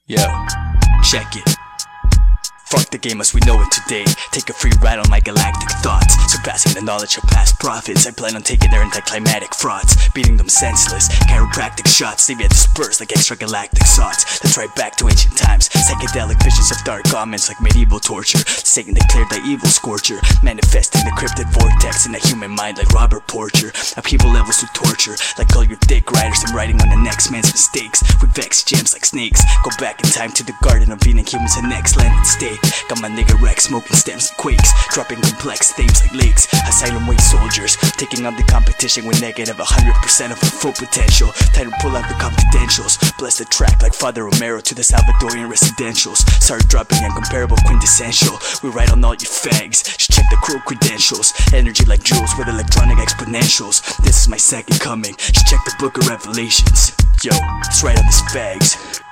Yo, check it. Fuck the game as we know it today. Take a free ride on my galactic thoughts, surpassing the knowledge of past prophets. I plan on taking their anticlimactic frauds, beating them senseless. Chiropractic shots leave you dispersed like extragalactic thoughts. Let's right back to ancient times. Psychedelic visions of dark omens like medieval torture. Satan declared the evil scorcher, manifesting the cryptid vortex in the human mind like Robert Porcher. Upheaval levels to torture, like all your dick riders and writing on the next man's mistakes. We vex gems like snakes. Go back in time to the garden of Eden, humans and next landed state. Got my nigga Rex smoking stems and quakes, dropping complex themes like lakes. Asylum weight soldiers, taking on the competition with negative 100% of our full potential. Time to pull out the confidentials, bless the track like Father Romero to the Salvadorian residentials. Start dropping incomparable quintessential. We write on all you fags, just check the crew credentials. Energy like jewels with electronic exponentials. This is my second coming, just check the book of Revelations. Yo, it's right on these fags.